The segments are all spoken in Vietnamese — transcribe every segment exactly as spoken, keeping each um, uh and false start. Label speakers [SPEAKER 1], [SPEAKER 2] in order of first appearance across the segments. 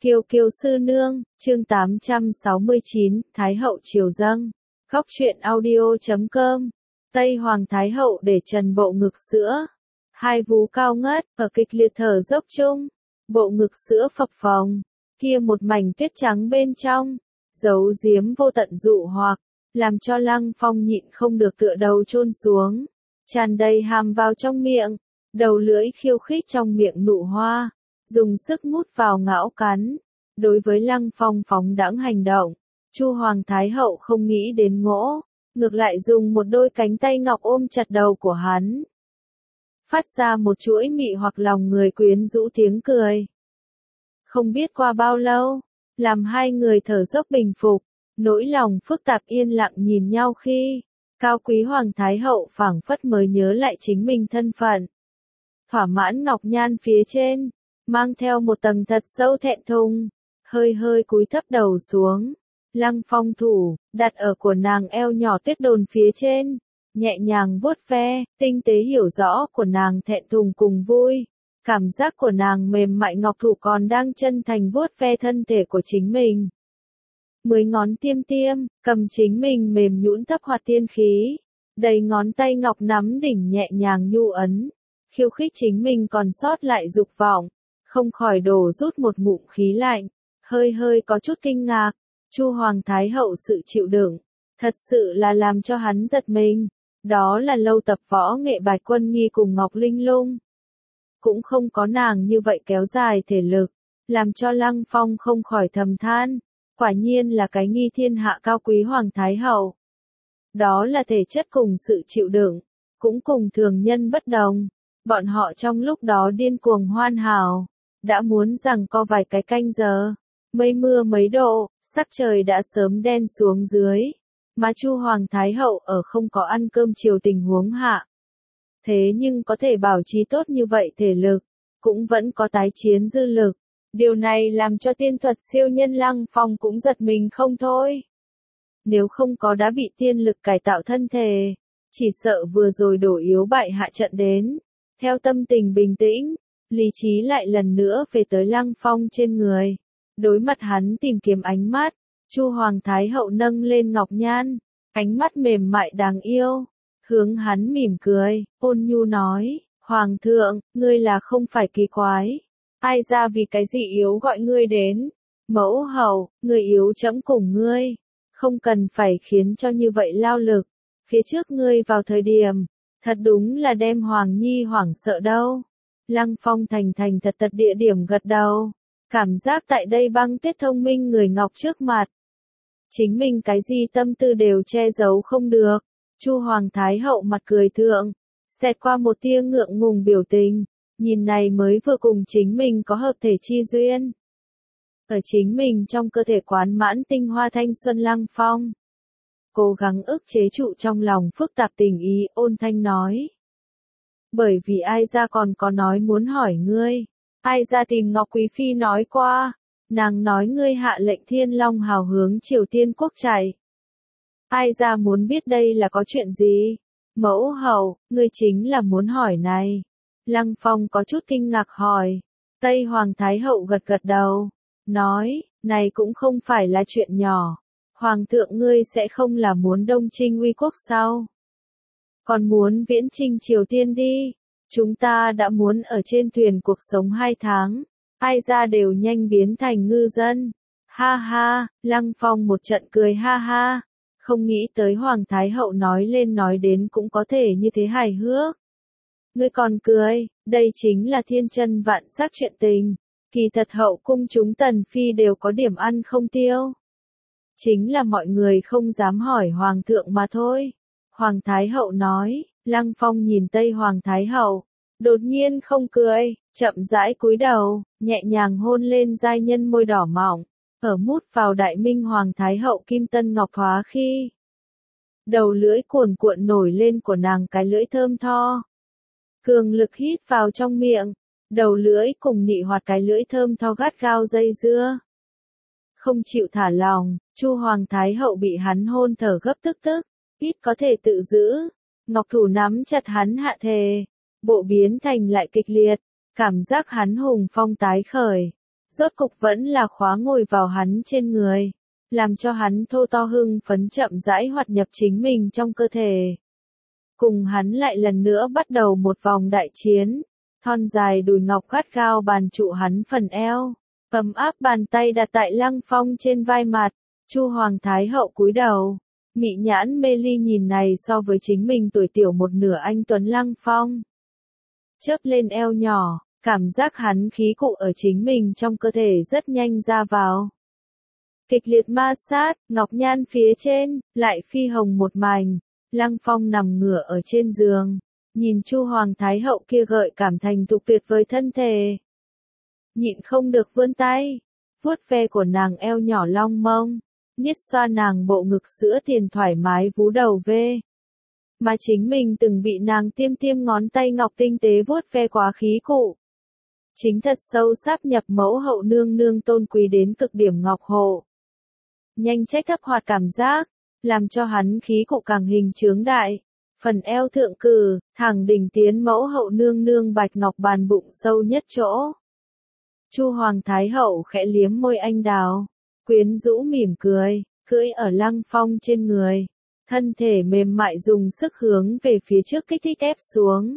[SPEAKER 1] Kiều Kiều sư nương, chương tám trăm sáu mươi chín, Thái hậu triều dâng. Góc truyện audio chấm com. Tây Hoàng Thái hậu để trần bộ ngực sữa. Hai vú cao ngất, ở kịch liệt thở dốc chung. Bộ ngực sữa phập phồng. Kia một mảnh tuyết trắng bên trong. Giấu giếm vô tận dụ hoặc. Làm cho Lăng Phong nhịn không được tựa đầu chôn xuống. Tràn đầy hàm vào trong miệng. Đầu lưỡi khiêu khích trong miệng nụ hoa. Dùng sức mút vào ngão cắn. Đối với Lăng Phong phóng đãng hành động, Chu Hoàng Thái hậu không nghĩ đến ngỗ, ngược lại dùng một đôi cánh tay ngọc ôm chặt đầu của hắn. Phát ra một chuỗi mị hoặc lòng người quyến rũ tiếng cười. Không biết qua bao lâu, làm hai người thở dốc bình phục, nỗi lòng phức tạp yên lặng nhìn nhau khi, cao quý Hoàng Thái hậu phảng phất mới nhớ lại chính mình thân phận. Thỏa mãn ngọc nhan phía trên, mang theo một tầng thật sâu thẹn thùng, hơi hơi cúi thấp đầu xuống. Lăng Phong thủ, đặt ở của nàng eo nhỏ tuyết đồn phía trên, nhẹ nhàng vuốt ve, tinh tế hiểu rõ của nàng thẹn thùng cùng vui. Cảm giác của nàng mềm mại ngọc thủ còn đang chân thành vuốt ve thân thể của chính mình. Mười ngón tiêm tiêm, cầm chính mình mềm nhũn thấp hoạt tiên khí. Đầy ngón tay ngọc nắm đỉnh nhẹ nhàng nhu ấn. Khiêu khích chính mình còn sót lại dục vọng. Không khỏi đổ rút một ngụm khí lạnh. Hơi hơi có chút kinh ngạc. Chu Hoàng Thái hậu sự chịu đựng. Thật sự là làm cho hắn giật mình. Đó là lâu tập võ nghệ Bạch Quân Nghi cùng Ngọc Linh Lung. Cũng không có nàng như vậy kéo dài thể lực. Làm cho Lăng Phong không khỏi thầm than. Quả nhiên là cái nghi thiên hạ cao quý Hoàng Thái hậu. Đó là thể chất cùng sự chịu đựng. Cũng cùng thường nhân bất đồng. Bọn họ trong lúc đó điên cuồng hoan hào. Đã muốn rằng co vài cái canh giờ. Mây mưa mấy độ, sắc trời đã sớm đen xuống dưới. Mà Chu Hoàng Thái hậu ở không có ăn cơm chiều tình huống hạ. Thế nhưng có thể bảo trì tốt như vậy thể lực, cũng vẫn có tái chiến dư lực. Điều này làm cho tiên thuật siêu nhân Lăng Phong cũng giật mình không thôi. Nếu không có đã bị tiên lực cải tạo thân thể, chỉ sợ vừa rồi đổ yếu bại hạ trận đến. Theo tâm tình bình tĩnh, lý trí lại lần nữa về tới Lăng Phong trên người. Đối mặt hắn tìm kiếm ánh mắt, Chu Hoàng Thái hậu nâng lên ngọc nhan, ánh mắt mềm mại đáng yêu, hướng hắn mỉm cười, ôn nhu nói, Hoàng thượng, ngươi là không phải kỳ quái, ai ra vì cái gì yếu gọi ngươi đến, mẫu hậu, ngươi yếu trẫm cùng ngươi, không cần phải khiến cho như vậy lao lực, phía trước ngươi vào thời điểm, thật đúng là đem Hoàng Nhi hoảng sợ đâu. Lăng Phong thành thành thật thật địa điểm gật đầu. Cảm giác tại đây băng tuyết thông minh người ngọc trước mặt. Chính mình cái gì tâm tư đều che giấu không được. Chu Hoàng Thái hậu mặt cười thượng. Xẹt qua một tia ngượng ngùng biểu tình. Nhìn này mới vừa cùng chính mình có hợp thể chi duyên. Ở chính mình trong cơ thể quán mãn tinh hoa thanh xuân Lăng Phong. Cố gắng ức chế trụ trong lòng phức tạp tình ý ôn thanh nói. Bởi vì ai ra còn có nói muốn hỏi ngươi. Ai ra tìm Ngọc Quý Phi nói qua, nàng nói ngươi hạ lệnh Thiên Long hào hướng Triều Tiên quốc chạy. Ai ra muốn biết đây là có chuyện gì? Mẫu hậu, ngươi chính là muốn hỏi này. Lăng Phong có chút kinh ngạc hỏi. Tây Hoàng Thái hậu gật gật đầu, nói, này cũng không phải là chuyện nhỏ. Hoàng thượng ngươi sẽ không là muốn đông trinh uy quốc sao? Còn muốn viễn trinh Triều Tiên đi. Chúng ta đã muốn ở trên thuyền cuộc sống hai tháng, ai ra đều nhanh biến thành ngư dân. Ha ha, Lăng Phong một trận cười ha ha, không nghĩ tới Hoàng Thái hậu nói lên nói đến cũng có thể như thế hài hước. Ngươi còn cười, đây chính là thiên chân vạn sắc chuyện tình, kỳ thật hậu cung chúng tần phi đều có điểm ăn không tiêu. Chính là mọi người không dám hỏi Hoàng thượng mà thôi. Hoàng Thái hậu nói. Lăng Phong nhìn Tây Hoàng Thái hậu, đột nhiên không cười, chậm rãi cúi đầu, nhẹ nhàng hôn lên giai nhân môi đỏ mỏng, ở mút vào Đại Minh Hoàng Thái hậu kim tân ngọc thoá khi. Đầu lưỡi cuồn cuộn nổi lên của nàng cái lưỡi thơm tho. Cường lực hít vào trong miệng, đầu lưỡi cùng nị hoạt cái lưỡi thơm tho gắt gao dây dưa. Không chịu thả lòng, Chu Hoàng Thái hậu bị hắn hôn thở gấp tức tức, ít có thể tự giữ. Ngọc thủ nắm chặt hắn hạ thề, bộ biến thành lại kịch liệt, cảm giác hắn hùng phong tái khởi, rốt cục vẫn là khóa ngồi vào hắn trên người, làm cho hắn thô to hưng phấn chậm rãi hoạt nhập chính mình trong cơ thể. Cùng hắn lại lần nữa bắt đầu một vòng đại chiến, thon dài đùi ngọc gắt gao bàn trụ hắn phần eo, ấm áp bàn tay đặt tại Lăng Phong trên vai mặt, Chu Hoàng Thái Hậu cúi đầu, mị nhãn mê ly nhìn này so với chính mình tuổi tiểu một nửa anh tuấn Lăng Phong. Chớp lên eo nhỏ, cảm giác hắn khí cụ ở chính mình trong cơ thể rất nhanh ra vào. Kịch liệt ma sát, ngọc nhan phía trên, lại phi hồng một mảnh, Lăng Phong nằm ngửa ở trên giường, nhìn Chu Hoàng Thái Hậu kia gợi cảm thành thục tuyệt vời thân thể. Nhịn không được vươn tay, vuốt ve của nàng eo nhỏ long mông, niết xoa nàng bộ ngực sữa tiền thoải mái vú đầu vê. Mà chính mình từng bị nàng tiêm tiêm ngón tay ngọc tinh tế vuốt ve quá khí cụ. Chính thật sâu sáp nhập mẫu hậu nương nương tôn quý đến cực điểm ngọc hộ. Nhanh trách thấp hoạt cảm giác, làm cho hắn khí cụ càng hình chướng đại. Phần eo thượng cử, thẳng đỉnh tiến mẫu hậu nương nương bạch ngọc bàn bụng sâu nhất chỗ. Chu Hoàng Thái Hậu khẽ liếm môi anh đào, quyến rũ mỉm cười, cưỡi ở Lăng Phong trên người. Thân thể mềm mại dùng sức hướng về phía trước kích thích ép xuống.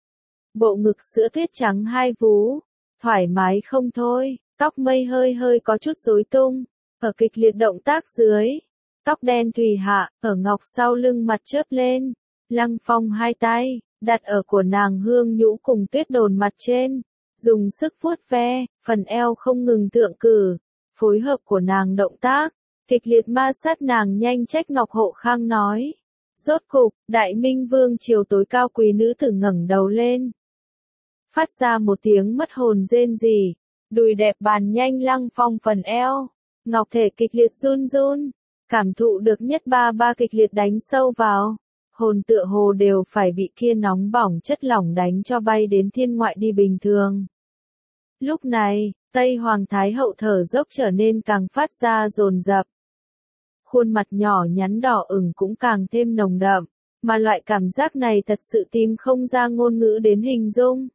[SPEAKER 1] Bộ ngực sữa tuyết trắng hai vú, thoải mái không thôi, tóc mây hơi hơi có chút rối tung, ở kịch liệt động tác dưới. Tóc đen thùy hạ, ở ngọc sau lưng mặt chớp lên, Lăng Phong hai tay, đặt ở của nàng hương nhũ cùng tuyết đồn mặt trên, dùng sức vuốt ve, phần eo không ngừng thượng cử, phối hợp của nàng động tác, kịch liệt ma sát nàng nhanh trách Ngọc Hộ Khang nói. Rốt cục, Đại Minh Vương triều tối cao quý nữ tử ngẩng đầu lên. Phát ra một tiếng mất hồn rên rỉ, đùi đẹp bàn nhanh Lăng Phong phần eo, ngọc thể kịch liệt run run, cảm thụ được nhất ba ba kịch liệt đánh sâu vào. Hồn tựa hồ đều phải bị kia nóng bỏng chất lỏng đánh cho bay đến thiên ngoại đi bình thường. Lúc này, Tây Hoàng Thái Hậu thở dốc trở nên càng phát ra dồn dập. Khuôn mặt nhỏ nhắn đỏ ửng cũng càng thêm nồng đậm, mà loại cảm giác này thật sự tìm không ra ngôn ngữ đến hình dung.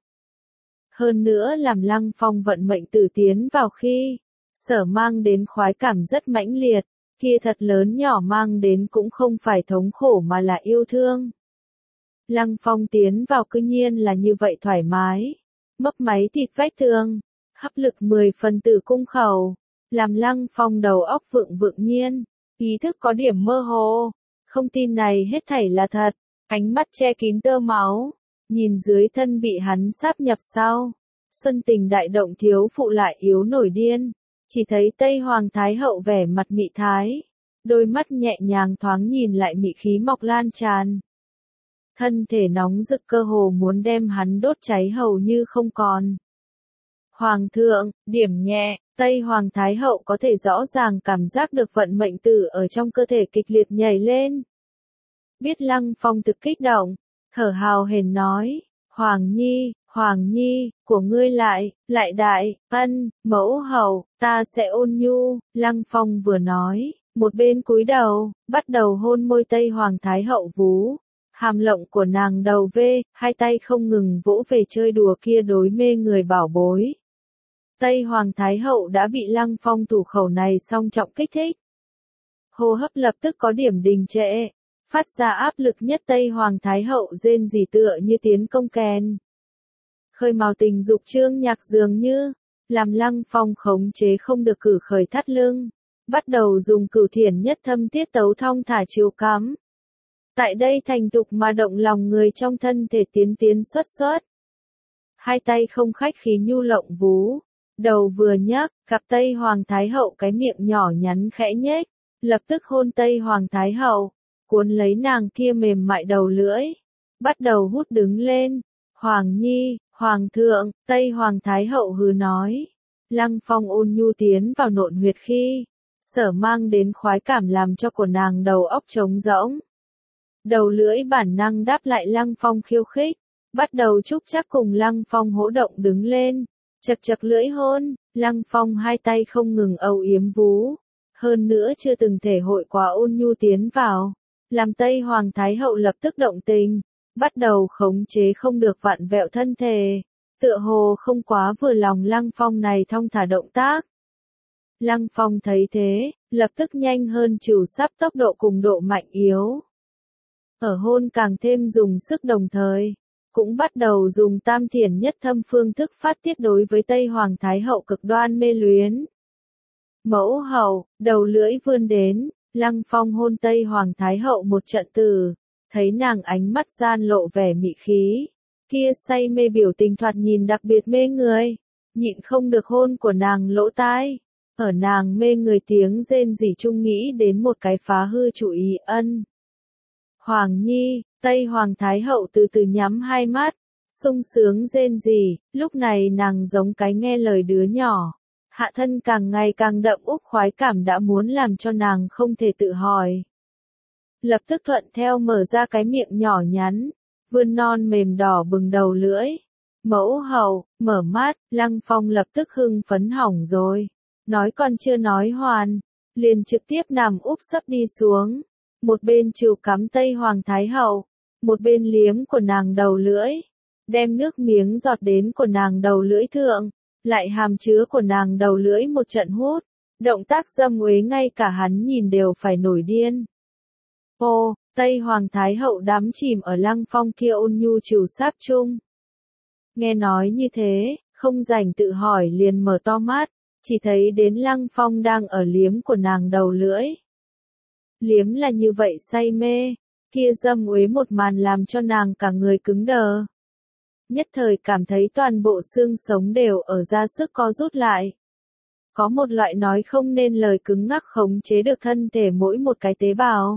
[SPEAKER 1] Hơn nữa làm Lăng Phong vận mệnh tử tiến vào khi, sở mang đến khoái cảm rất mãnh liệt. Kia thật lớn nhỏ mang đến cũng không phải thống khổ mà là yêu thương. Lăng Phong tiến vào cư nhiên là như vậy thoải mái, mấp máy thịt vách thương, hấp lực mười phần tử cung khẩu, làm Lăng Phong đầu óc vượng vượng nhiên, ý thức có điểm mơ hồ, không tin này hết thảy là thật, ánh mắt che kín tơ máu, nhìn dưới thân bị hắn sáp nhập sau, xuân tình đại động thiếu phụ lại yếu nổi điên. Chỉ thấy Tây Hoàng Thái Hậu vẻ mặt mị thái, đôi mắt nhẹ nhàng thoáng nhìn lại mị khí mọc lan tràn. Thân thể nóng rực cơ hồ muốn đem hắn đốt cháy hầu như không còn. Hoàng thượng, điểm nhẹ, Tây Hoàng Thái Hậu có thể rõ ràng cảm giác được vận mệnh tử ở trong cơ thể kịch liệt nhảy lên. Biết Lăng Phong thực kích động, thở hào hển nói, Hoàng Nhi, Hoàng Nhi, của ngươi lại, lại đại, ân, mẫu hậu, ta sẽ ôn nhu, Lăng Phong vừa nói, một bên cúi đầu, bắt đầu hôn môi Tây Hoàng Thái Hậu vú, hàm lộng của nàng đầu vê, hai tay không ngừng vỗ về chơi đùa kia đối mê người bảo bối. Tây Hoàng Thái Hậu đã bị Lăng Phong thủ khẩu này song trọng kích thích. Hô hấp lập tức có điểm đình trệ, phát ra áp lực nhất Tây Hoàng Thái Hậu rên rỉ tựa như tiến công kèn. Khơi mào tình dục trương nhạc dường như, làm Lăng Phong khống chế không được cử khởi thắt lưng, bắt đầu dùng cửu thiển nhất thâm tiết tấu thong thả chiếu cắm. Tại đây thành tục mà động lòng người trong thân thể tiến tiến xuất xuất. Hai tay không khách khí nhu lộng vú, đầu vừa nhấc, cặp Tây Hoàng Thái Hậu cái miệng nhỏ nhắn khẽ nhếch, lập tức hôn Tây Hoàng Thái Hậu, cuốn lấy nàng kia mềm mại đầu lưỡi, bắt đầu hút đứng lên. Hoàng Nhi, Hoàng thượng, Tây Hoàng Thái Hậu hừ nói. Lăng Phong ôn nhu tiến vào nộn huyệt khi, sở mang đến khoái cảm làm cho của nàng đầu óc trống rỗng. Đầu lưỡi bản năng đáp lại Lăng Phong khiêu khích, bắt đầu chúc chắc cùng Lăng Phong hỗ động đứng lên, chật chật lưỡi hôn, Lăng Phong hai tay không ngừng âu yếm vú, hơn nữa chưa từng thể hội quá ôn nhu tiến vào, làm Tây Hoàng Thái Hậu lập tức động tình, bắt đầu khống chế không được vặn vẹo thân thể, tựa hồ không quá vừa lòng Lăng Phong này thong thả động tác. Lăng Phong thấy thế, lập tức nhanh hơn trừ sắp tốc độ cùng độ mạnh yếu. Ở hôn càng thêm dùng sức đồng thời, cũng bắt đầu dùng tam thiền nhất thâm phương thức phát tiết đối với Tây Hoàng Thái Hậu cực đoan mê luyến. Mẫu hậu, đầu lưỡi vươn đến, Lăng Phong hôn Tây Hoàng Thái Hậu một trận từ, thấy nàng ánh mắt gian lộ vẻ mị khí, kia say mê biểu tình thoạt nhìn đặc biệt mê người, nhịn không được hôn của nàng lỗ tai, ở nàng mê người tiếng rên rỉ chung nghĩ đến một cái phá hư chủ ý ân. Hoàng Nhi, Tây Hoàng Thái Hậu từ từ nhắm hai mắt, sung sướng rên rỉ, lúc này nàng giống cái nghe lời đứa nhỏ. Hạ thân càng ngày càng đậm úc khoái cảm đã muốn làm cho nàng không thể tự hỏi. Lập tức thuận theo mở ra cái miệng nhỏ nhắn, vươn non mềm đỏ bừng đầu lưỡi. Mẫu hậu, mở mắt, Lăng Phong lập tức hưng phấn hỏng rồi. Nói còn chưa nói hoàn, liền trực tiếp nằm úp sấp đi xuống. Một bên chịu cắm Tây Hoàng Thái Hậu, một bên liếm của nàng đầu lưỡi. Đem nước miếng giọt đến của nàng đầu lưỡi thượng. Lại hàm chứa của nàng đầu lưỡi một trận hút, động tác dâm uế ngay cả hắn nhìn đều phải nổi điên. Ô, Tây Hoàng Thái Hậu đắm chìm ở Lăng Phong kia ôn nhu trìu sáp chung. Nghe nói như thế, không rảnh tự hỏi liền mở to mắt, chỉ thấy đến Lăng Phong đang ở liếm của nàng đầu lưỡi. Liếm là như vậy say mê, kia dâm uế một màn làm cho nàng cả người cứng đờ. Nhất thời cảm thấy toàn bộ xương sống đều ở ra sức co rút lại. Có một loại nói không nên lời cứng ngắc khống chế được thân thể mỗi một cái tế bào.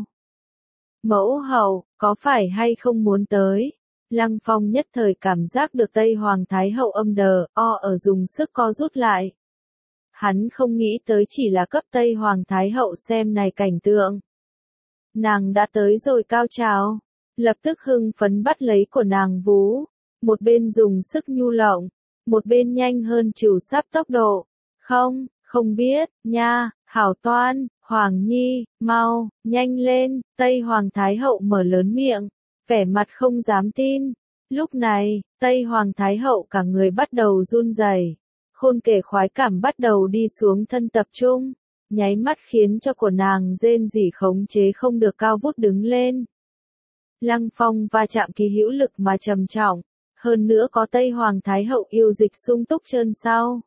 [SPEAKER 1] Mẫu hậu, có phải hay không muốn tới? Lăng Phong nhất thời cảm giác được Tây Hoàng Thái Hậu âm đờ, o ở dùng sức co rút lại. Hắn không nghĩ tới chỉ là cấp Tây Hoàng Thái Hậu xem này cảnh tượng. Nàng đã tới rồi cao trào, lập tức hưng phấn bắt lấy của nàng vú. Một bên dùng sức nhu lộng, một bên nhanh hơn trừ sắp tốc độ. Không, không biết, nha, hảo toan, Hoàng Nhi, mau, nhanh lên, Tây Hoàng Thái Hậu mở lớn miệng, vẻ mặt không dám tin. Lúc này, Tây Hoàng Thái Hậu cả người bắt đầu run rẩy, khôn kể khoái cảm bắt đầu đi xuống thân tập trung, nháy mắt khiến cho của nàng rên rỉ khống chế không được cao vút đứng lên. Lăng Phong va chạm kỳ hữu lực mà trầm trọng. Hơn nữa có Tây Hoàng Thái Hậu yêu dịch sung túc chân sau.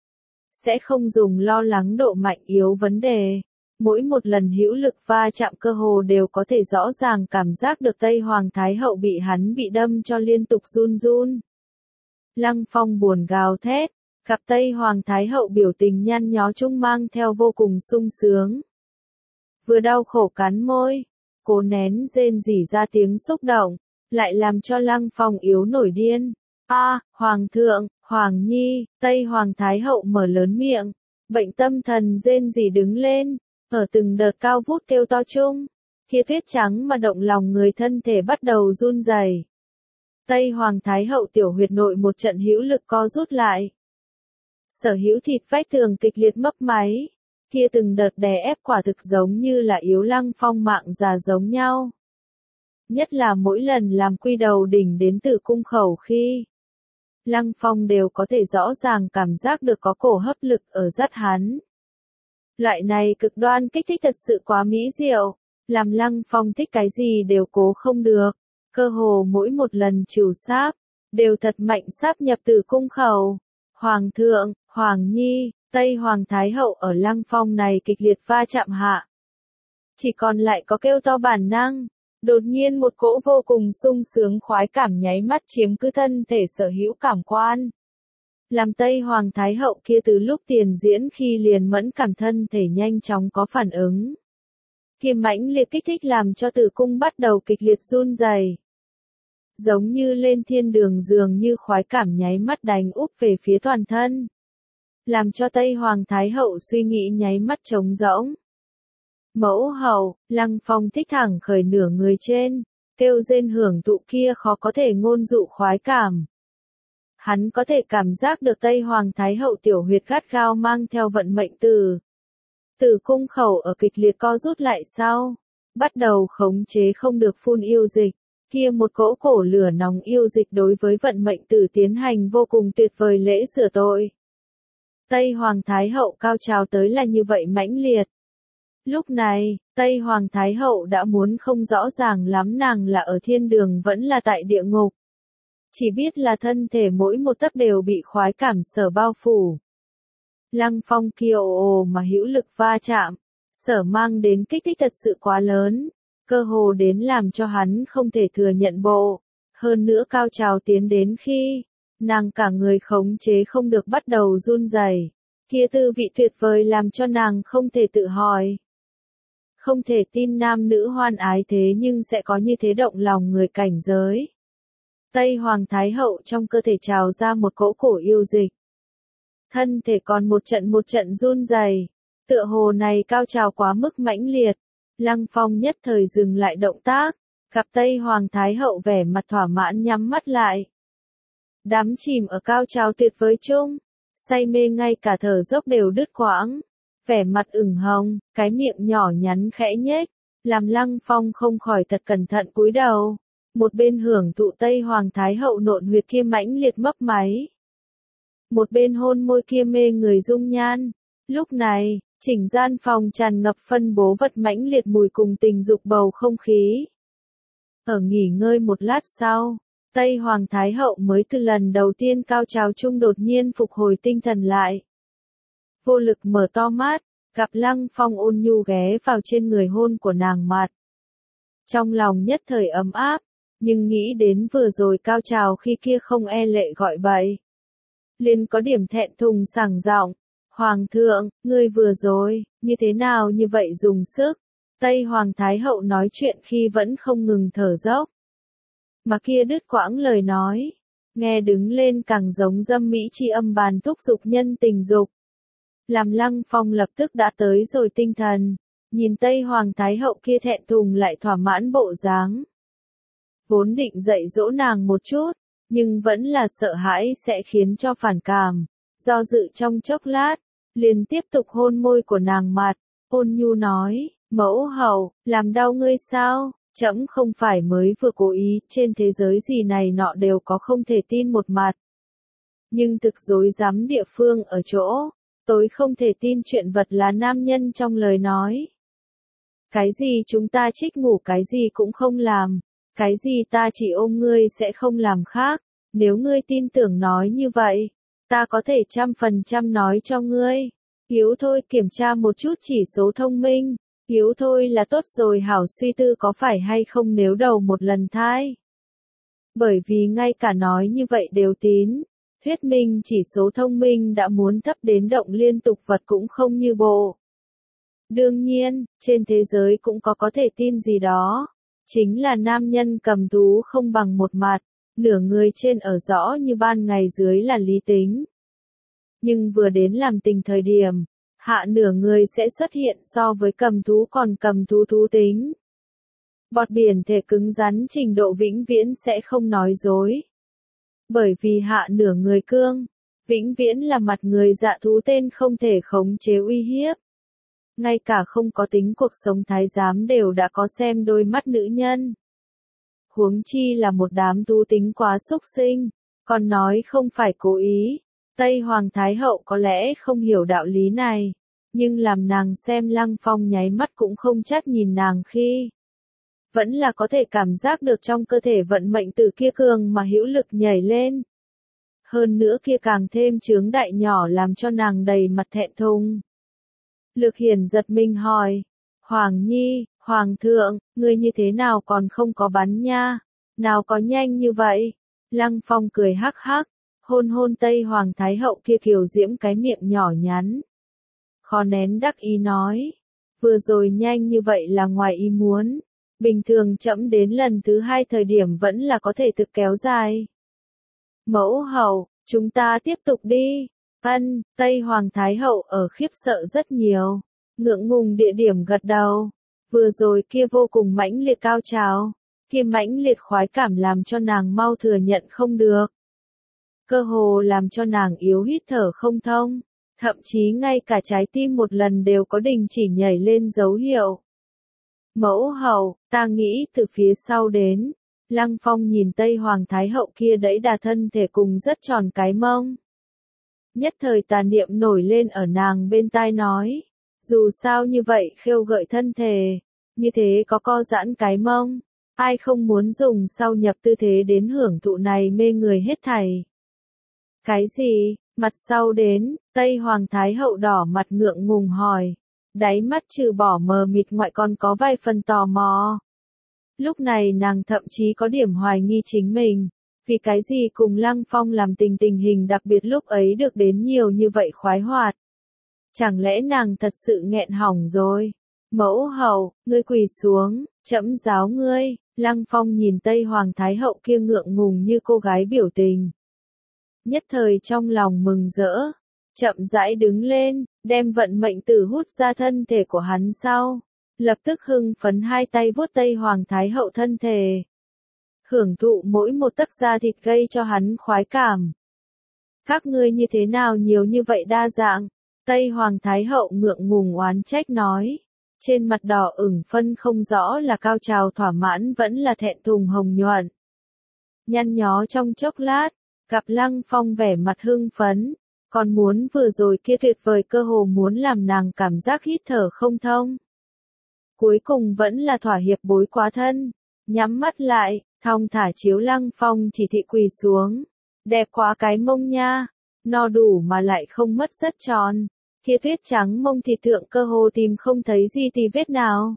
[SPEAKER 1] Sẽ không dùng lo lắng độ mạnh yếu vấn đề. Mỗi một lần hữu lực va chạm cơ hồ đều có thể rõ ràng cảm giác được Tây Hoàng Thái Hậu bị hắn bị đâm cho liên tục run run. Lăng Phong buồn gào thét, gặp Tây Hoàng Thái Hậu biểu tình nhăn nhó chung mang theo vô cùng sung sướng. Vừa đau khổ cắn môi, cố nén rên rỉ ra tiếng xúc động. Lại làm cho Lăng Phong yếu nổi điên. A, à, Hoàng thượng, Hoàng Nhi, Tây Hoàng Thái Hậu mở lớn miệng, bệnh tâm thần rên rỉ đứng lên, ở từng đợt cao vút kêu to chung, kia tuyết trắng mà động lòng người thân thể bắt đầu run rẩy. Tây Hoàng Thái Hậu tiểu huyệt nội một trận hữu lực co rút lại. Sở hữu thịt vách tường kịch liệt mấp máy, kia từng đợt đè ép quả thực giống như là yếu Lăng Phong mạng già giống nhau. Nhất là mỗi lần làm quy đầu đỉnh đến từ cung khẩu khi Lăng Phong đều có thể rõ ràng cảm giác được có cổ hấp lực ở dắt hắn. Loại này cực đoan kích thích thật sự quá mỹ diệu, làm Lăng Phong thích cái gì đều cố không được, cơ hồ mỗi một lần trừ sáp, đều thật mạnh sáp nhập từ cung khẩu. Hoàng thượng, Hoàng Nhi, Tây Hoàng Thái Hậu ở Lăng Phong này kịch liệt va chạm hạ. Chỉ còn lại có kêu to bản năng. Đột nhiên một cỗ vô cùng sung sướng khoái cảm nháy mắt chiếm cứ thân thể sở hữu cảm quan. Làm Tây Hoàng Thái Hậu kia từ lúc tiền diễn khi liền mẫn cảm thân thể nhanh chóng có phản ứng. Kia mãnh liệt kích thích làm cho tử cung bắt đầu kịch liệt run rẩy. Giống như lên thiên đường dường như khoái cảm nháy mắt đánh úp về phía toàn thân. Làm cho Tây Hoàng Thái Hậu suy nghĩ nháy mắt trống rỗng. Mẫu hậu, Lăng Phong thích thẳng khởi nửa người trên, kêu rên hưởng thụ kia khó có thể ngôn dụ khoái cảm. Hắn có thể cảm giác được Tây Hoàng Thái Hậu tiểu huyệt gắt gao mang theo vận mệnh từ. Từ cung khẩu ở kịch liệt co rút lại sau, bắt đầu khống chế không được phun yêu dịch, Kia một cỗ cổ lửa nóng yêu dịch đối với vận mệnh tử tiến hành vô cùng tuyệt vời lễ rửa tội. Tây Hoàng Thái Hậu cao trào tới là như vậy mãnh liệt. Lúc này, Tây Hoàng Thái Hậu đã muốn không rõ ràng lắm nàng là ở thiên đường vẫn là tại địa ngục. Chỉ biết là thân thể mỗi một tấc đều bị khoái cảm sở bao phủ. Lăng Phong kia ồ ồ mà hữu lực va chạm, sở mang đến kích thích thật sự quá lớn, cơ hồ đến làm cho hắn không thể thừa nhận bộ. Hơn nữa cao trào tiến đến khi, nàng cả người khống chế không được bắt đầu run rẩy. Kia tư vị tuyệt vời làm cho nàng không thể tự hỏi. Không thể tin nam nữ hoan ái thế nhưng sẽ có như thế động lòng người cảnh giới. Tây Hoàng Thái Hậu trong cơ thể trào ra một cỗ cổ yêu dịch. Thân thể còn một trận một trận run rẩy, tựa hồ này cao trào quá mức mãnh liệt. Lăng Phong nhất thời dừng lại động tác, gặp Tây Hoàng Thái Hậu vẻ mặt thỏa mãn nhắm mắt lại. Đắm chìm ở cao trào tuyệt vời chung, say mê ngay cả thở dốc đều đứt quãng, vẻ mặt ửng hồng, cái miệng nhỏ nhắn khẽ nhếch, làm Lăng Phong không khỏi thật cẩn thận cúi đầu, một bên hưởng thụ Tây Hoàng Thái Hậu nộn huyệt kia mãnh liệt mấp máy, một bên hôn môi kia mê người dung nhan. Lúc này, chỉnh gian phòng tràn ngập phân bố vật mãnh liệt mùi cùng tình dục bầu không khí. Ở nghỉ ngơi một lát sau, Tây Hoàng Thái Hậu mới từ lần đầu tiên cao trào chung đột nhiên phục hồi tinh thần lại. Vô lực mở to mắt, gặp Lăng Phong ôn nhu ghé vào trên người hôn của nàng mặt. Trong lòng nhất thời ấm áp, nhưng nghĩ đến vừa rồi cao trào khi kia không e lệ gọi bậy. Liền có điểm thẹn thùng sảng giọng, Hoàng thượng, ngươi vừa rồi, như thế nào như vậy dùng sức. Tây Hoàng Thái Hậu nói chuyện khi vẫn không ngừng thở dốc. Mà kia đứt quãng lời nói, nghe đứng lên càng giống dâm mỹ chi âm bàn thúc dục nhân tình dục. Làm Lăng Phong lập tức đã tới rồi tinh thần, nhìn Tây Hoàng Thái Hậu kia thẹn thùng lại thỏa mãn bộ dáng. Vốn định dạy dỗ nàng một chút, nhưng vẫn là sợ hãi sẽ khiến cho phản cảm, do dự trong chốc lát, liền tiếp tục hôn môi của nàng mặt, ôn nhu nói, mẫu hậu, làm đau ngươi sao? Trẫm không phải mới vừa cố ý, trên thế giới gì này nọ đều có không thể tin một mặt. Nhưng thực dối dám địa phương ở chỗ, tôi không thể tin chuyện vật là nam nhân trong lời nói. Cái gì chúng ta trích ngủ cái gì cũng không làm, cái gì ta chỉ ôm ngươi sẽ không làm khác, nếu ngươi tin tưởng nói như vậy, ta có thể trăm phần trăm nói cho ngươi. Hiếu thôi kiểm tra một chút chỉ số thông minh. Hiếu thôi là tốt rồi hảo suy tư có phải hay không nếu đầu một lần thai. Bởi vì ngay cả nói như vậy đều tín, thuyết minh chỉ số thông minh đã muốn thấp đến động liên tục vật cũng không như bộ. Đương nhiên, trên thế giới cũng có có thể tin gì đó, chính là nam nhân cầm thú không bằng một mặt, nửa người trên ở rõ như ban ngày dưới là lý tính. Nhưng vừa đến làm tình thời điểm, hạ nửa người sẽ xuất hiện so với cầm thú còn cầm thú thú tính. Bọt biển thể cứng rắn trình độ vĩnh viễn sẽ không nói dối. Bởi vì hạ nửa người cương, vĩnh viễn là mặt người dạ thú tên không thể khống chế uy hiếp. Ngay cả không có tính cuộc sống thái giám đều đã có xem đôi mắt nữ nhân. Huống chi là một đám thú tính quá xúc sinh, còn nói không phải cố ý. Tây Hoàng Thái Hậu có lẽ không hiểu đạo lý này, nhưng làm nàng xem Lăng Phong nháy mắt cũng không chắc nhìn nàng khi. Vẫn là có thể cảm giác được trong cơ thể vận mệnh từ kia cường mà hữu lực nhảy lên. Hơn nữa kia càng thêm chướng đại nhỏ làm cho nàng đầy mặt thẹn thùng. Lược Hiển giật mình hỏi, Hoàng Nhi, Hoàng thượng, ngươi như thế nào còn không có bắn nha, nào có nhanh như vậy? Lăng Phong cười hắc hắc. Hôn hôn Tây Hoàng Thái Hậu kia kiều diễm cái miệng nhỏ nhắn. Khó nén đắc ý nói. Vừa rồi nhanh như vậy là ngoài ý muốn. Bình thường chậm đến lần thứ hai thời điểm vẫn là có thể thực kéo dài. Mẫu hậu, chúng ta tiếp tục đi. Ân, Tây Hoàng Thái Hậu ở khiếp sợ rất nhiều. Ngượng ngùng địa điểm gật đầu. Vừa rồi kia vô cùng mãnh liệt cao trào. Kia mãnh liệt khoái cảm làm cho nàng mau thừa nhận không được. Cơ hồ làm cho nàng yếu hít thở không thông, thậm chí ngay cả trái tim một lần đều có đình chỉ nhảy lên dấu hiệu. Mẫu hậu, ta nghĩ từ phía sau đến, Lăng Phong nhìn Tây Hoàng Thái Hậu kia đẫy đà thân thể cùng rất tròn cái mông. Nhất thời tà niệm nổi lên ở nàng bên tai nói, dù sao như vậy khêu gợi thân thể, như thế có co giãn cái mông, ai không muốn dùng sau nhập tư thế đến hưởng thụ này mê người hết thảy. Cái gì? Mặt sau đến, Tây Hoàng Thái Hậu đỏ mặt ngượng ngùng hỏi, đáy mắt trừ bỏ mờ mịt ngoại còn có vài phần tò mò. Lúc này nàng thậm chí có điểm hoài nghi chính mình, vì cái gì cùng Lăng Phong làm tình tình hình đặc biệt lúc ấy được đến nhiều như vậy khoái hoạt. Chẳng lẽ nàng thật sự nghẹn hỏng rồi? Mẫu hậu, ngươi quỳ xuống, trẫm giáo ngươi. Lăng Phong nhìn Tây Hoàng Thái Hậu kia ngượng ngùng như cô gái biểu tình. Nhất thời trong lòng mừng rỡ, chậm rãi đứng lên, đem vận mệnh tử hút ra thân thể của hắn sau. Lập tức hưng phấn hai tay vuốt Tây Hoàng Thái Hậu thân thể. Hưởng thụ mỗi một tấc da thịt gây cho hắn khoái cảm. Các ngươi như thế nào nhiều như vậy đa dạng? Tây Hoàng Thái Hậu ngượng ngùng oán trách nói. Trên mặt đỏ ửng phân không rõ là cao trào thỏa mãn vẫn là thẹn thùng hồng nhuận. Nhăn nhó trong chốc lát, gặp Lăng Phong vẻ mặt hưng phấn, còn muốn vừa rồi kia tuyệt vời cơ hồ muốn làm nàng cảm giác hít thở không thông. Cuối cùng vẫn là thỏa hiệp bối quá thân, nhắm mắt lại, thong thả chiếu Lăng Phong chỉ thị quỳ xuống. Đẹp quá cái mông nha, no đủ mà lại không mất rất tròn. Kia tuyết trắng mông thịt thượng cơ hồ tìm không thấy gì tì vết nào.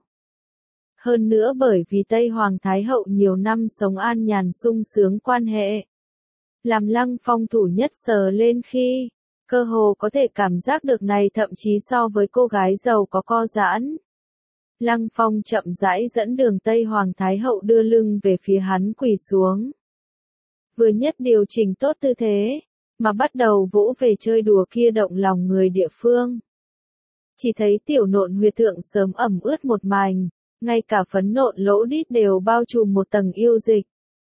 [SPEAKER 1] Hơn nữa bởi vì Tây Hoàng Thái Hậu nhiều năm sống an nhàn sung sướng quan hệ. Làm Lăng Phong thủ nhất sờ lên khi, cơ hồ có thể cảm giác được này thậm chí so với cô gái giàu có co giãn. Lăng Phong chậm rãi dẫn đường Tây Hoàng Thái Hậu đưa lưng về phía hắn quỳ xuống. Vừa nhất điều chỉnh tốt tư thế, mà bắt đầu vỗ về chơi đùa kia động lòng người địa phương. Chỉ thấy tiểu nộn huyệt thượng sớm ẩm ướt một mảnh, ngay cả phấn nộn lỗ đít đều bao trùm một tầng yêu dịch.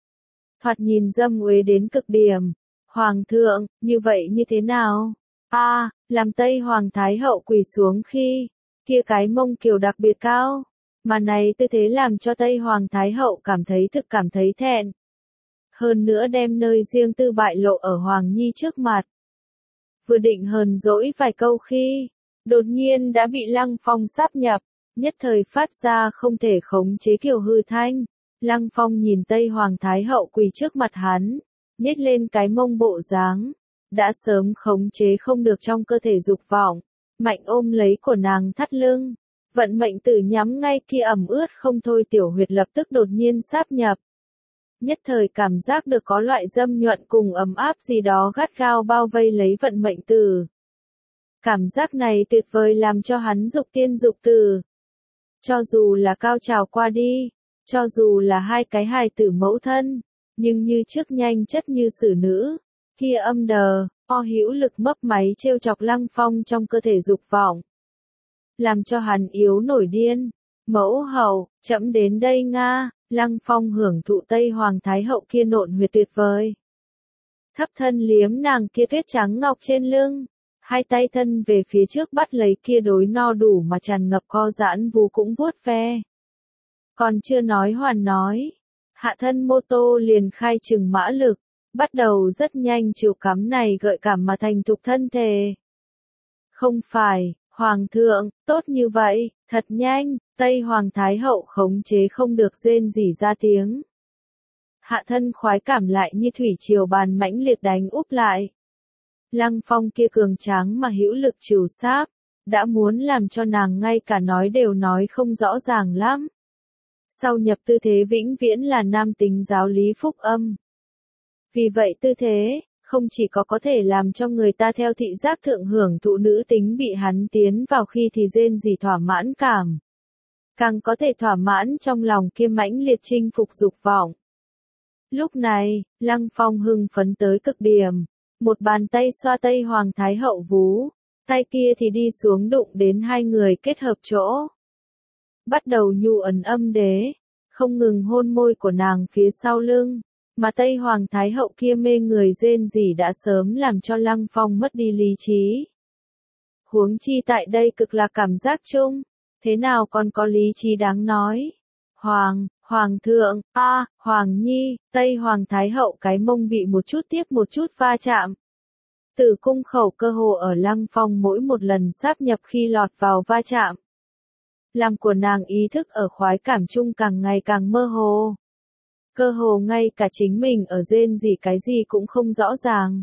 [SPEAKER 1] Thoạt nhìn dâm uế đến cực điểm. Hoàng thượng, như vậy như thế nào? A, à, làm Tây Hoàng Thái Hậu quỳ xuống khi, kia cái mông kiều đặc biệt cao, mà này tư thế làm cho Tây Hoàng Thái Hậu cảm thấy thực cảm thấy thẹn. Hơn nữa đem nơi riêng tư bại lộ ở Hoàng Nhi trước mặt. Vừa định hờn dỗi vài câu khi, đột nhiên đã bị Lăng Phong sáp nhập, nhất thời phát ra không thể khống chế kiều hư thanh. Lăng Phong nhìn Tây Hoàng Thái Hậu quỳ trước mặt hắn, nhếch lên cái mông bộ dáng, đã sớm khống chế không được trong cơ thể dục vọng, mạnh ôm lấy của nàng thắt lưng, vận mệnh tử nhắm ngay kia ẩm ướt không thôi tiểu huyệt lập tức đột nhiên sáp nhập. Nhất thời cảm giác được có loại dâm nhuận cùng ấm áp gì đó gắt gao bao vây lấy vận mệnh tử. Cảm giác này tuyệt vời làm cho hắn dục tiên dục tử. Cho dù là cao trào qua đi, cho dù là hai cái hài tử mẫu thân, nhưng như trước nhanh chất như xử nữ, kia âm đờ, o hữu lực mấp máy trêu chọc Lăng Phong trong cơ thể dục vọng. Làm cho hắn yếu nổi điên. Mẫu hậu, trẫm đến đây Nga. Lăng Phong hưởng thụ Tây Hoàng Thái Hậu kia nộn huyệt tuyệt vời. Thấp thân liếm nàng kia tuyết trắng ngọc trên lưng, hai tay thân về phía trước bắt lấy kia đối no đủ mà tràn ngập co giãn vú cũng vuốt ve. Còn chưa nói hoàn nói, hạ thân mô tô liền khai trừng mã lực, bắt đầu rất nhanh chiều cắm này gợi cảm mà thành thục thân thể. Không phải, Hoàng thượng, tốt như vậy, thật nhanh. Tây Hoàng Thái Hậu khống chế không được rên rỉ ra tiếng. Hạ thân khoái cảm lại như thủy triều bàn mãnh liệt đánh úp lại. Lăng Phong kia cường tráng mà hữu lực trừ sáp, đã muốn làm cho nàng ngay cả nói đều nói không rõ ràng lắm. Sau nhập tư thế vĩnh viễn là nam tính giáo lý phúc âm. Vì vậy tư thế, không chỉ có có thể làm cho người ta theo thị giác thượng hưởng thụ nữ tính bị hắn tiến vào khi thì rên rỉ thỏa mãn cảm. Càng có thể thỏa mãn trong lòng kia mãnh liệt chinh phục dục vọng. Lúc này, Lăng Phong hưng phấn tới cực điểm, một bàn tay xoa Tây Hoàng Thái Hậu vú, tay kia thì đi xuống đụng đến hai người kết hợp chỗ. Bắt đầu nhu ẩn âm đế, không ngừng hôn môi của nàng phía sau lưng, mà Tây Hoàng Thái Hậu kia mê người rên rỉ đã sớm làm cho Lăng Phong mất đi lý trí. Huống chi tại đây cực là cảm giác chung. Thế nào còn có lý trí đáng nói? Hoàng, Hoàng thượng, a, Hoàng Nhi, Tây Hoàng Thái Hậu cái mông bị một chút tiếp một chút va chạm. Tử cung khẩu cơ hồ ở Lăng Phong mỗi một lần sáp nhập khi lọt vào va chạm. Làm của nàng ý thức ở khoái cảm chung càng ngày càng mơ hồ. Cơ hồ ngay cả chính mình ở rên gì cái gì cũng không rõ ràng.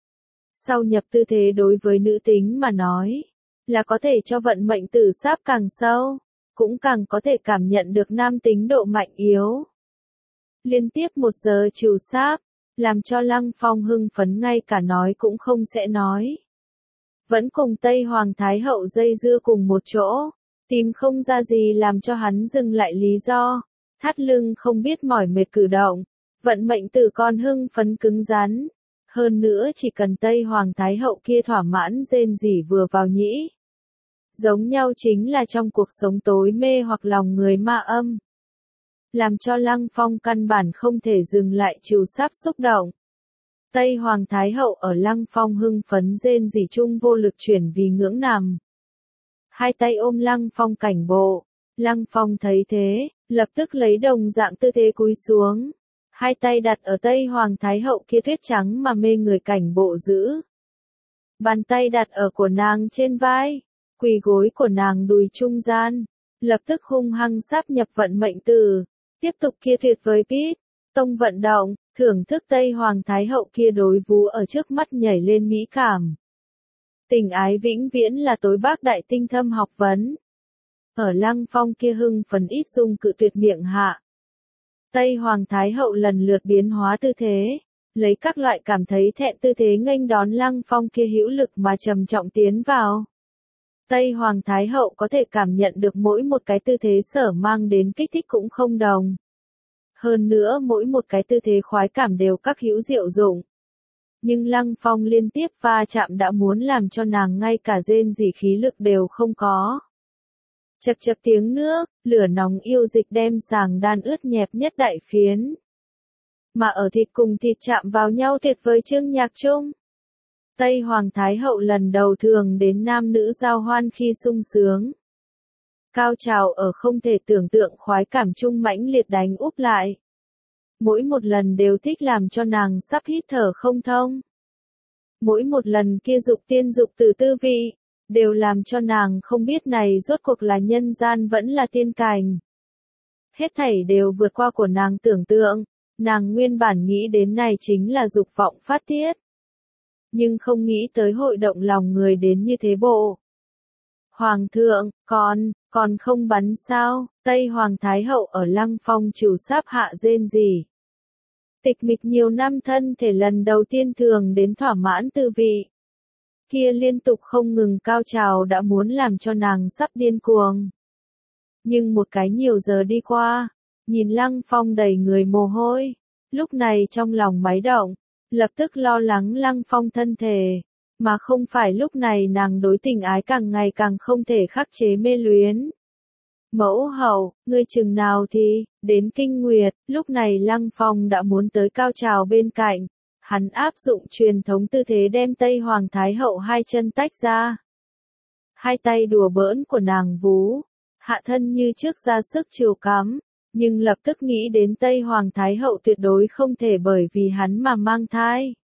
[SPEAKER 1] Sau nhập tư thế đối với nữ tính mà nói, là có thể cho vận mệnh tử sáp càng sâu, cũng càng có thể cảm nhận được nam tính độ mạnh yếu. Liên tiếp một giờ trừ sáp, làm cho Lăng Phong hưng phấn ngay cả nói cũng không sẽ nói. Vẫn cùng Tây Hoàng Thái Hậu dây dưa cùng một chỗ, tìm không ra gì làm cho hắn dừng lại lý do, thắt lưng không biết mỏi mệt cử động, vận mệnh tử con hưng phấn cứng rắn. Hơn nữa chỉ cần Tây Hoàng Thái Hậu kia thỏa mãn rên rỉ vừa vào nhĩ. Giống nhau chính là trong cuộc sống tối mê hoặc lòng người ma âm. Làm cho Lăng Phong căn bản không thể dừng lại trừ sáp xúc động. Tây Hoàng Thái Hậu ở Lăng Phong hưng phấn rên rỉ chung vô lực chuyển vì ngưỡng nằm. Hai tay ôm Lăng Phong cảnh bộ. Lăng Phong thấy thế, lập tức lấy đồng dạng tư thế cúi xuống. Hai tay đặt ở Tây Hoàng Thái Hậu kia tuyết trắng mà mê người cảnh bộ giữ. Bàn tay đặt ở của nàng trên vai, quỳ gối của nàng đùi trung gian, lập tức hung hăng sáp nhập vận mệnh tử, tiếp tục kia tuyệt với Pít, tông vận động, thưởng thức Tây Hoàng Thái Hậu kia đối vú ở trước mắt nhảy lên mỹ cảm. Tình ái vĩnh viễn là tối bác đại tinh thâm học vấn. Ở Lăng Phong kia hưng phấn ít dung cự tuyệt miệng hạ. Tây Hoàng Thái Hậu lần lượt biến hóa tư thế, lấy các loại cảm thấy thẹn tư thế nghênh đón Lăng Phong kia hữu lực mà trầm trọng tiến vào. Tây Hoàng Thái Hậu có thể cảm nhận được mỗi một cái tư thế sở mang đến kích thích cũng không đồng. Hơn nữa mỗi một cái tư thế khoái cảm đều các hữu diệu dụng. Nhưng Lăng Phong liên tiếp va chạm đã muốn làm cho nàng ngay cả rên rỉ khí lực đều không có. Chập chập tiếng nước, lửa nóng yêu dịch đem sàng đan ướt nhẹp nhất đại phiến. Mà ở thịt cùng thịt chạm vào nhau tuyệt vời chương nhạc chung. Tây Hoàng Thái Hậu lần đầu thường đến nam nữ giao hoan khi sung sướng. Cao trào ở không thể tưởng tượng khoái cảm chung mãnh liệt đánh úp lại. Mỗi một lần đều thích làm cho nàng sắp hít thở không thông. Mỗi một lần kia dục tiên dục tử tư vị, đều làm cho nàng không biết này rốt cuộc là nhân gian vẫn là tiên cảnh. Hết thảy đều vượt qua của nàng tưởng tượng, nàng nguyên bản nghĩ đến này chính là dục vọng phát tiết. Nhưng không nghĩ tới hội động lòng người đến như thế bộ. Hoàng thượng, con, còn không bắn sao, Tây Hoàng Thái Hậu ở Lăng Phong trừ sáp hạ rên gì. Tịch mịch nhiều năm thân thể lần đầu tiên thường đến thỏa mãn tư vị. Kia liên tục không ngừng cao trào đã muốn làm cho nàng sắp điên cuồng. Nhưng một cái nhiều giờ đi qua, nhìn Lăng Phong đầy người mồ hôi, lúc này trong lòng máy động, lập tức lo lắng Lăng Phong thân thể, mà không phải lúc này nàng đối tình ái càng ngày càng không thể khắc chế mê luyến. Mẫu hậu, ngươi chừng nào thì, đến kinh nguyệt, lúc này Lăng Phong đã muốn tới cao trào bên cạnh. Hắn áp dụng truyền thống tư thế đem Tây Hoàng Thái Hậu hai chân tách ra. Hai tay đùa bỡn của nàng vú, hạ thân như trước ra sức chiều cắm, nhưng lập tức nghĩ đến Tây Hoàng Thái Hậu tuyệt đối không thể bởi vì hắn mà mang thai.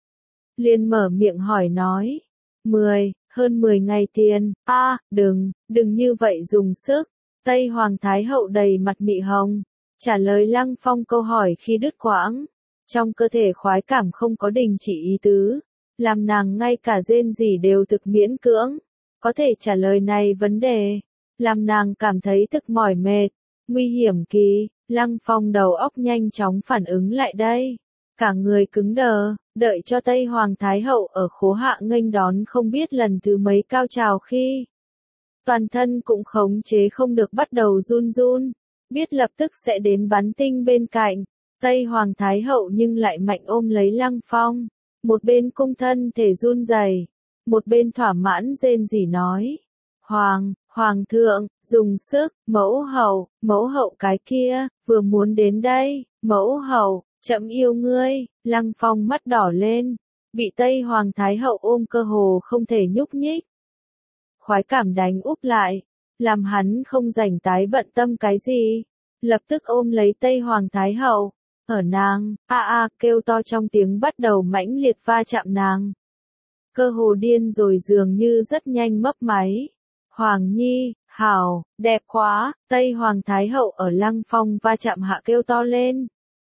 [SPEAKER 1] Liền mở miệng hỏi nói, mười, hơn mười ngày tiền, a, à, đừng, đừng như vậy dùng sức. Tây Hoàng Thái Hậu đầy mặt mị hồng, trả lời Lăng Phong câu hỏi khi đứt quãng. Trong cơ thể khoái cảm không có đình chỉ ý tứ, làm nàng ngay cả rên rỉ đều thực miễn cưỡng, có thể trả lời này vấn đề, làm nàng cảm thấy thực mỏi mệt, nguy hiểm kỳ, Lăng Phong đầu óc nhanh chóng phản ứng lại đây, cả người cứng đờ, đợi cho Tây Hoàng Thái Hậu ở khố hạ nghênh đón không biết lần thứ mấy cao trào khi. Toàn thân cũng khống chế không được bắt đầu run run, biết lập tức sẽ đến bắn tinh bên cạnh. Tây Hoàng Thái Hậu nhưng lại mạnh ôm lấy Lăng Phong, một bên cung thân thể run rẩy, một bên thỏa mãn rên rỉ nói, Hoàng, Hoàng thượng, dùng sức, mẫu hậu, mẫu hậu cái kia, vừa muốn đến đây, mẫu hậu, chậm yêu ngươi, Lăng Phong mắt đỏ lên, bị Tây Hoàng Thái Hậu ôm cơ hồ không thể nhúc nhích. Khoái cảm đánh úp lại, làm hắn không rảnh tái bận tâm cái gì. lập tức ôm lấy Tây Hoàng Thái Hậu, ở nàng, a a kêu to trong tiếng bắt đầu mãnh liệt va chạm nàng. Cơ hồ điên rồi dường như rất nhanh mấp máy. Hoàng Nhi, hảo, đẹp quá, Tây Hoàng Thái Hậu ở Lăng Phong va chạm hạ kêu to lên.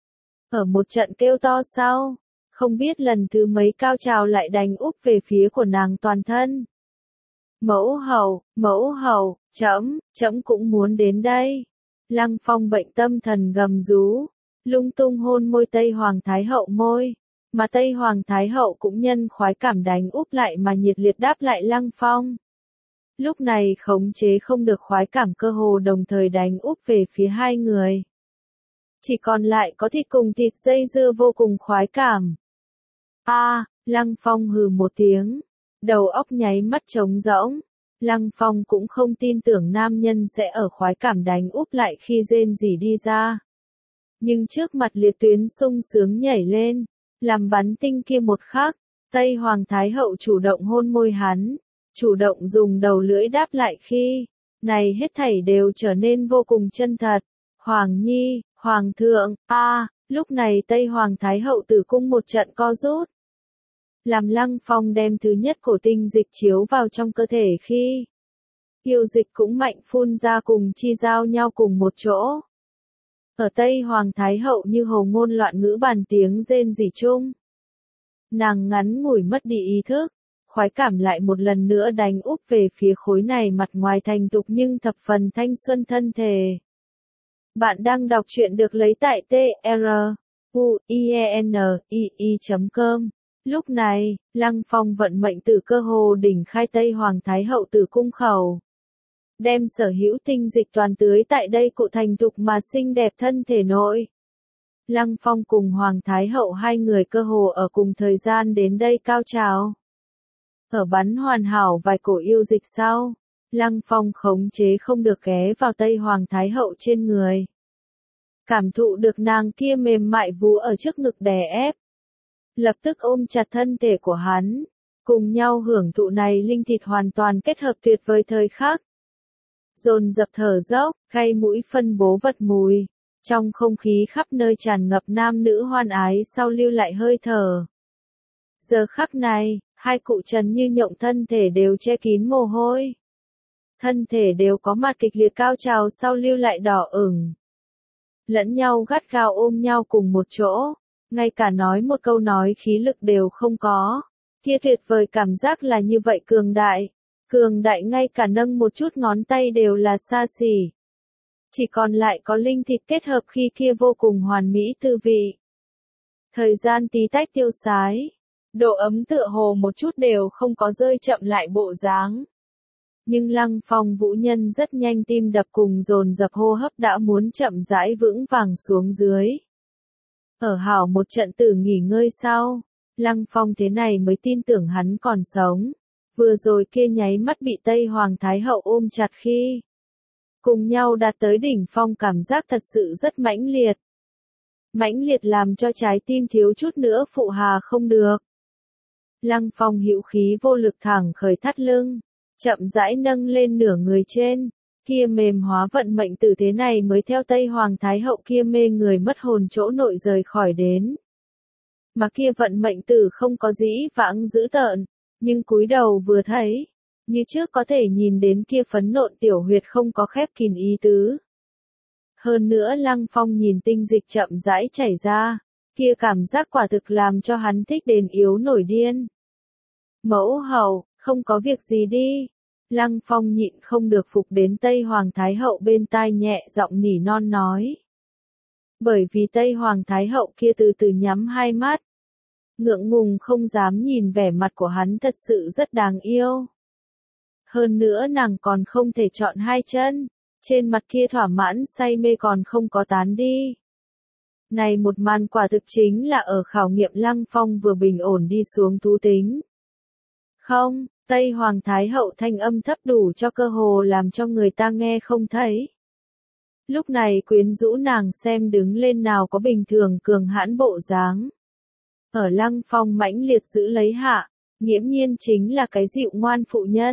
[SPEAKER 1] Ở một trận kêu to sau, không biết lần thứ mấy cao trào lại đánh úp về phía của nàng toàn thân. Mẫu hậu, mẫu hậu, trẫm, trẫm cũng muốn đến đây. Lăng Phong bệnh tâm thần gầm rú, lung tung hôn môi Tây Hoàng Thái Hậu môi, mà Tây Hoàng Thái Hậu cũng nhân khoái cảm đánh úp lại mà nhiệt liệt đáp lại Lăng Phong. Lúc này khống chế không được khoái cảm cơ hồ đồng thời đánh úp về phía hai người. Chỉ còn lại có thịt cùng thịt dây dưa vô cùng khoái cảm. A, à, Lăng Phong hừ một tiếng, đầu óc nháy mắt trống rỗng. Lăng Phong cũng không tin tưởng nam nhân sẽ ở khoái cảm đánh úp lại khi rên rỉ đi ra. Nhưng trước mặt liệt tuyến sung sướng nhảy lên, làm bắn tinh kia một khắc, Tây Hoàng Thái Hậu chủ động hôn môi hắn, chủ động dùng đầu lưỡi đáp lại khi, này hết thảy đều trở nên vô cùng chân thật. Hoàng Nhi, Hoàng thượng, a, à, lúc này Tây Hoàng Thái Hậu tử cung một trận co rút. Làm Lăng Phong đem thứ nhất cổ tinh dịch chiếu vào trong cơ thể khi yêu dịch cũng mạnh phun ra cùng chi giao nhau cùng một chỗ. Ở Tây Hoàng Thái Hậu như hồ ngôn loạn ngữ bàn tiếng rên rỉ chung. Nàng ngắn ngủi mất đi ý thức, khoái cảm lại một lần nữa đánh úp về phía khối này mặt ngoài thành thục nhưng thập phần thanh xuân thân thể. Bạn đang đọc truyện được lấy tại T R U I E N I I chấm com. Lúc này, Lăng Phong vận mệnh từ cơ hồ đỉnh khai Tây Hoàng Thái Hậu tử cung khẩu. Đem sở hữu tinh dịch toàn tưới tại đây cụ thành thục mà xinh đẹp thân thể nội. Lăng Phong cùng Hoàng Thái Hậu hai người cơ hồ ở cùng thời gian đến đây cao trào. Ở bắn hoàn hảo vài cổ yêu dịch sau, Lăng Phong khống chế không được ghé vào Tây Hoàng Thái Hậu trên người. Cảm thụ được nàng kia mềm mại vú ở trước ngực đè ép. Lập tức ôm chặt thân thể của hắn, cùng nhau hưởng thụ này linh thịt hoàn toàn kết hợp tuyệt vời thời khắc. Dồn dập thở dốc, gây mũi phân bố vật mùi, trong không khí khắp nơi tràn ngập nam nữ hoan ái sau lưu lại hơi thở. Giờ khắc này, hai cụ trần như nhộng thân thể đều che kín mồ hôi. Thân thể đều có mặt kịch liệt cao trào sau lưu lại đỏ ửng. Lẫn nhau gắt gao ôm nhau cùng một chỗ. Ngay cả nói một câu nói khí lực đều không có. Kia tuyệt vời cảm giác là như vậy cường đại. Cường đại ngay cả nâng một chút ngón tay đều là xa xỉ. Chỉ còn lại có linh thịt kết hợp khi kia vô cùng hoàn mỹ tư vị. Thời gian tí tách tiêu sái. Độ ấm tựa hồ một chút đều không có rơi chậm lại bộ dáng. Nhưng Lăng Phong vũ nhân rất nhanh tim đập cùng dồn dập hô hấp đã muốn chậm rãi vững vàng xuống dưới. Ở hảo một trận tử nghỉ ngơi sau, Lăng Phong thế này mới tin tưởng hắn còn sống. Vừa rồi kia nháy mắt bị Tây Hoàng Thái Hậu ôm chặt khi cùng nhau đạt tới đỉnh phong cảm giác thật sự rất mãnh liệt. Mãnh liệt làm cho trái tim thiếu chút nữa phụ hà không được. Lăng Phong hữu khí vô lực thẳng khởi thắt lưng, chậm rãi nâng lên nửa người trên. Kia mềm hóa vận mệnh tử thế này mới theo Tây Hoàng Thái Hậu kia mê người mất hồn chỗ nội rời khỏi đến. Mà kia vận mệnh tử không có dĩ vãng dữ tợn, nhưng cúi đầu vừa thấy, như trước có thể nhìn đến kia phấn nộn tiểu huyệt không có khép kín ý tứ. Hơn nữa Lăng Phong nhìn tinh dịch chậm rãi chảy ra, kia cảm giác quả thực làm cho hắn thích đến yếu nổi điên. Mẫu hậu, không có việc gì đi. Lăng Phong nhịn không được phục đến Tây Hoàng Thái Hậu bên tai nhẹ giọng nỉ non nói. Bởi vì Tây Hoàng Thái Hậu kia từ từ nhắm hai mắt. Ngượng ngùng không dám nhìn vẻ mặt của hắn thật sự rất đáng yêu. Hơn nữa nàng còn không thể chọn hai chân, trên mặt kia thỏa mãn say mê còn không có tán đi. Này một màn quả thực chính là ở khảo nghiệm Lăng Phong vừa bình ổn đi xuống thú tính. Không, Tây Hoàng Thái Hậu thanh âm thấp đủ cho cơ hồ làm cho người ta nghe không thấy. Lúc này quyến rũ nàng xem đứng lên nào có bình thường cường hãn bộ dáng. Ở Lăng Phong mãnh liệt giữ lấy hạ, nghiễm nhiên chính là cái dịu ngoan phụ nhân,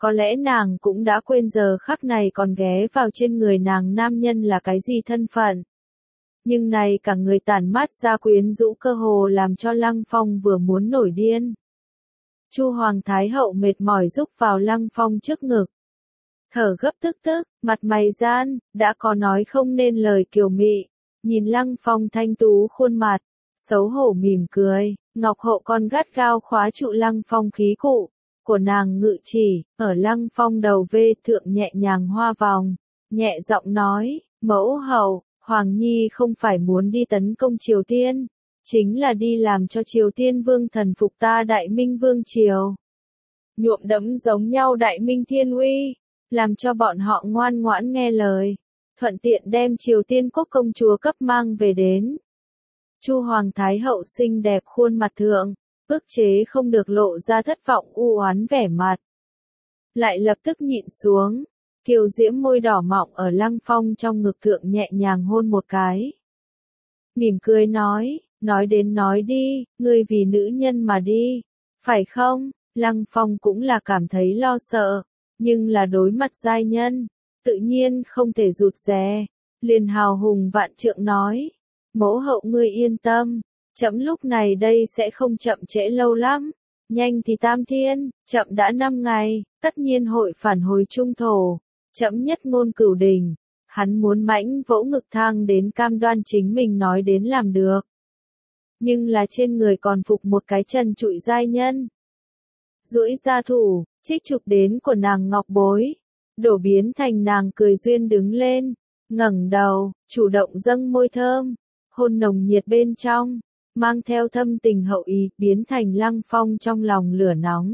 [SPEAKER 1] Có lẽ nàng cũng đã quên giờ khắc này còn ghé vào trên người nàng nam nhân là cái gì thân phận. Nhưng này cả người tản mát ra quyến rũ cơ hồ làm cho Lăng Phong vừa muốn nổi điên. Chu Hoàng Thái Hậu mệt mỏi rúc vào Lăng Phong trước ngực. Thở gấp tức tức, mặt mày gian, đã có nói không nên lời kiều mị. Nhìn Lăng Phong thanh tú khuôn mặt, xấu hổ mỉm cười, Ngọc Hậu còn gắt gao khóa trụ Lăng Phong khí cụ của nàng ngự chỉ, ở Lăng Phong đầu vê thượng nhẹ nhàng hoa vòng, nhẹ giọng nói, mẫu hậu, Hoàng Nhi không phải muốn đi tấn công Triều Tiên, chính là đi làm cho Triều Tiên vương thần phục ta Đại Minh Vương Triều. Nhuộm đẫm giống nhau Đại Minh Thiên Uy, làm cho bọn họ ngoan ngoãn nghe lời, thuận tiện đem Triều Tiên quốc công chúa cấp mang về đến. Chu Hoàng Thái Hậu xinh đẹp khuôn mặt thượng, ức chế không được lộ ra thất vọng u oán vẻ mặt. Lại lập tức nhịn xuống, kiều diễm môi đỏ mọng ở Lăng Phong trong ngực thượng nhẹ nhàng hôn một cái. Mỉm cười nói, nói đến nói đi, ngươi vì nữ nhân mà đi, phải không? Lăng Phong cũng là cảm thấy lo sợ, nhưng là đối mặt giai nhân, tự nhiên không thể rụt rè, liền hào hùng vạn trượng nói, mẫu hậu ngươi yên tâm, chậm lúc này đây sẽ không chậm trễ lâu lắm, nhanh thì tam thiên, chậm đã năm ngày, tất nhiên hội phản hồi trung thổ, chậm nhất ngôn cửu đình, hắn muốn mãnh vỗ ngực thang đến cam đoan chính mình nói đến làm được. Nhưng là trên người còn phục một cái trần trụi giai nhân. Duỗi ra thủ, trích chụp đến của nàng ngọc bối, đổ biến thành nàng cười duyên đứng lên, ngẩng đầu, chủ động dâng môi thơm, hôn nồng nhiệt bên trong, mang theo thâm tình hậu ý, biến thành Lăng Phong trong lòng lửa nóng.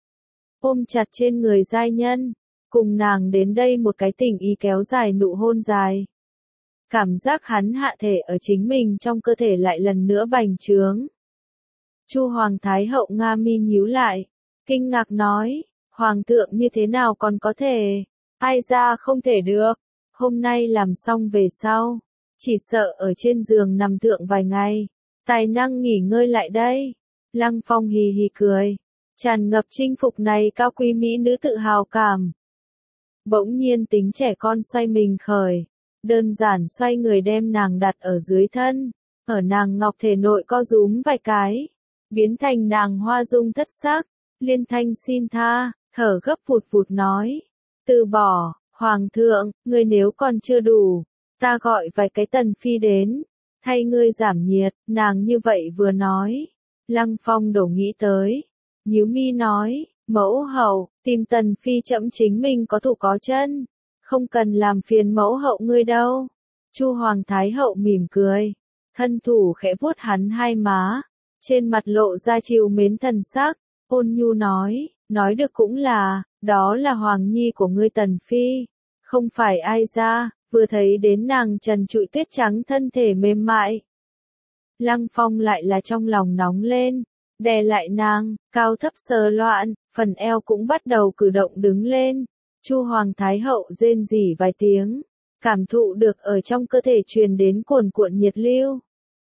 [SPEAKER 1] Ôm chặt trên người giai nhân, cùng nàng đến đây một cái tình ý kéo dài nụ hôn dài. Cảm giác hắn hạ thể ở chính mình trong cơ thể lại lần nữa bành trướng. Chu Hoàng Thái Hậu nga mi nhíu lại, kinh ngạc nói, Hoàng thượng như thế nào còn có thể, ai ra không thể được, hôm nay làm xong về sau, chỉ sợ ở trên giường nằm thượng vài ngày, tài năng nghỉ ngơi lại đây. Lăng Phong hì hì cười, tràn ngập chinh phục này cao quý mỹ nữ tự hào cảm. Bỗng nhiên tính trẻ con xoay mình khởi, đơn giản xoay người đem nàng đặt ở dưới thân, ở nàng ngọc thể nội co rúm vài cái, biến thành nàng hoa dung thất sắc, liên thanh xin tha, thở gấp vụt vụt nói, từ bỏ, Hoàng thượng, ngươi nếu còn chưa đủ, ta gọi vài cái tần phi đến, thay ngươi giảm nhiệt, nàng như vậy vừa nói, Lăng Phong đổ nghĩ tới, nhíu mi nói, mẫu hậu, tìm tần phi chậm chính mình có thủ có chân, không cần làm phiền mẫu hậu ngươi đâu. Chu Hoàng Thái Hậu mỉm cười, thân thủ khẽ vuốt hắn hai má, trên mặt lộ ra trìu mến thần sắc, ôn nhu nói, nói được cũng là, đó là Hoàng Nhi của ngươi tần phi, không phải ai ra, vừa thấy đến nàng trần trụi tuyết trắng thân thể mềm mại. Lăng Phong lại là trong lòng nóng lên, đè lại nàng, cao thấp sờ loạn, phần eo cũng bắt đầu cử động đứng lên. Chu Hoàng Thái Hậu rên rỉ vài tiếng, cảm thụ được ở trong cơ thể truyền đến cuồn cuộn nhiệt lưu.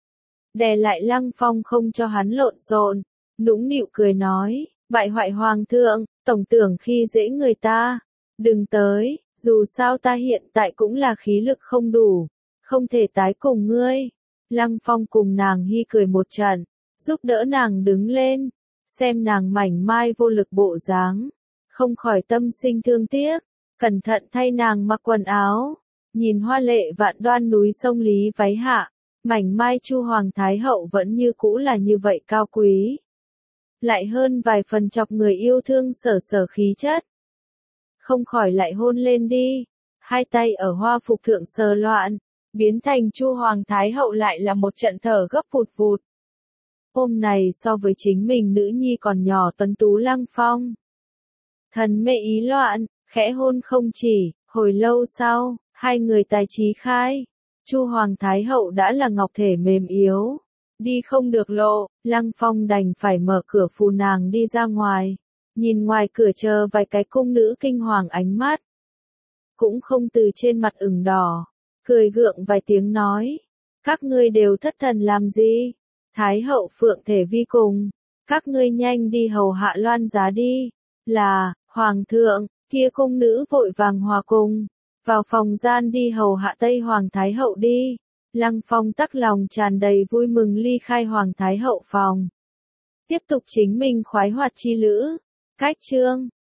[SPEAKER 1] Đè lại Lăng Phong không cho hắn lộn xộn, nũng nịu cười nói, bại hoại Hoàng thượng, tổng tưởng khi dễ người ta, đừng tới, dù sao ta hiện tại cũng là khí lực không đủ, không thể tái cùng ngươi. Lăng Phong cùng nàng hi cười một trận, giúp đỡ nàng đứng lên, xem nàng mảnh mai vô lực bộ dáng, không khỏi tâm sinh thương tiếc, cẩn thận thay nàng mặc quần áo, nhìn hoa lệ vạn đoan núi sông Lý váy hạ, mảnh mai Chu Hoàng Thái Hậu vẫn như cũ là như vậy cao quý. Lại hơn vài phần chọc người yêu thương sở sở khí chất. Không khỏi lại hôn lên đi, hai tay ở hoa phục thượng sờ loạn, biến thành Chu Hoàng Thái Hậu lại là một trận thở gấp vụt vụt. Hôm này so với chính mình nữ nhi còn nhỏ tuấn tú Lăng Phong. Thần mê ý loạn, khẽ hôn không chỉ, hồi lâu sau, hai người tài trí khai. Chu Hoàng Thái Hậu đã là ngọc thể mềm yếu, đi không được lộ, Lăng Phong đành phải mở cửa phù nàng đi ra ngoài, nhìn ngoài cửa chờ vài cái cung nữ kinh hoàng ánh mắt. Cũng không từ trên mặt ửng đỏ, cười gượng vài tiếng nói, các ngươi đều thất thần làm gì? Thái Hậu Phượng thể vi cùng, các ngươi nhanh đi hầu hạ Loan Giá đi. Là, Hoàng thượng, kia cung nữ vội vàng hòa cùng, vào phòng gian đi hầu hạ Tây Hoàng Thái Hậu đi. Lăng Phong tắc lòng tràn đầy vui mừng ly khai Hoàng Thái Hậu phòng. Tiếp tục chính mình khoái hoạt chi lữ. Cách chương